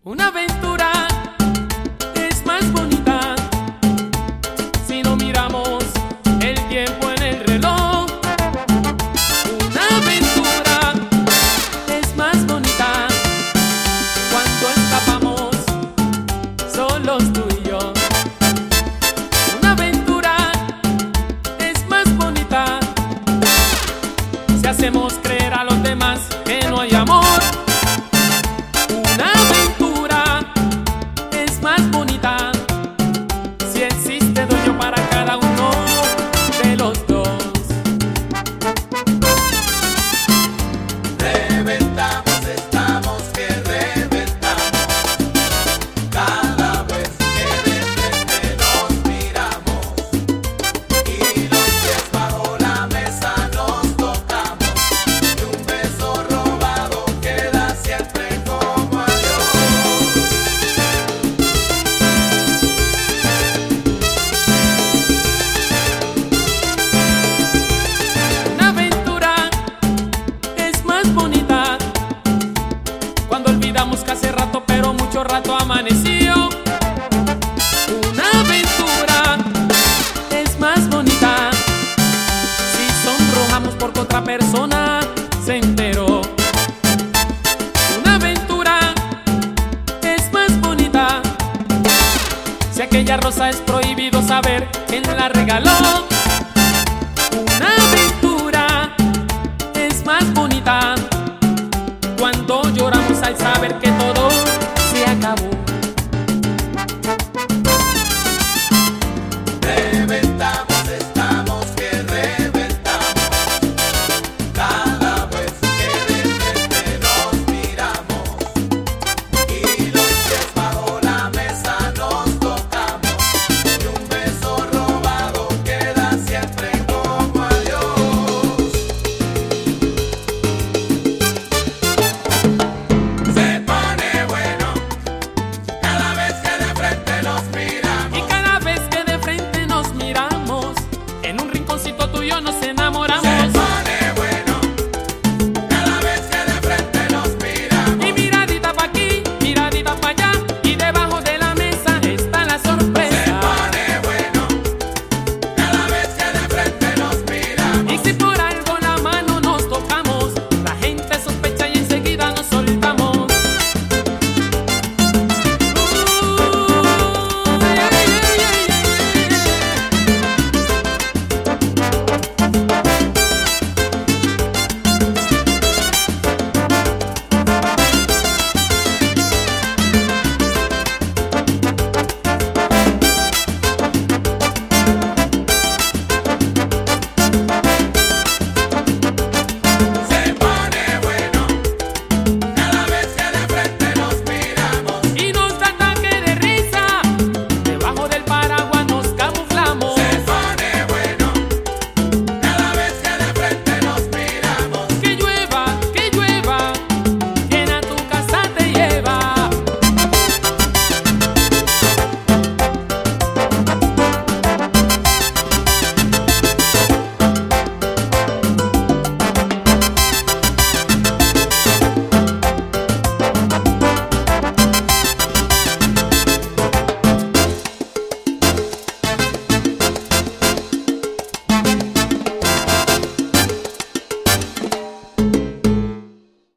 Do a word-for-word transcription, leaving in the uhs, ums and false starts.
Una aventura es más bonita si no miramos el tiempo en el reloj. Una aventura es más bonita cuando escapamos solos tú y yo. Una aventura es más bonita si hacemos creer a los demás que no hay amor. Una aventura es más bonita si existe dueño para cada uno de los dos. Reventamos, estamos que reventamos. Cada vez que de frente nos miramos y los pies bajo la mesa nos tocamos, y un beso robado queda siempre como adiós. Una aventura es más bonita cuando olvidamos que hace rato, pero mucho rato amaneció. Una aventura es más bonita si sonrojamos porque otra persona se enteró. Una aventura es más bonita si aquella rosa es prohibido saber quién la regaló. Una aventura es más bonita cuando lloramos al saber que todo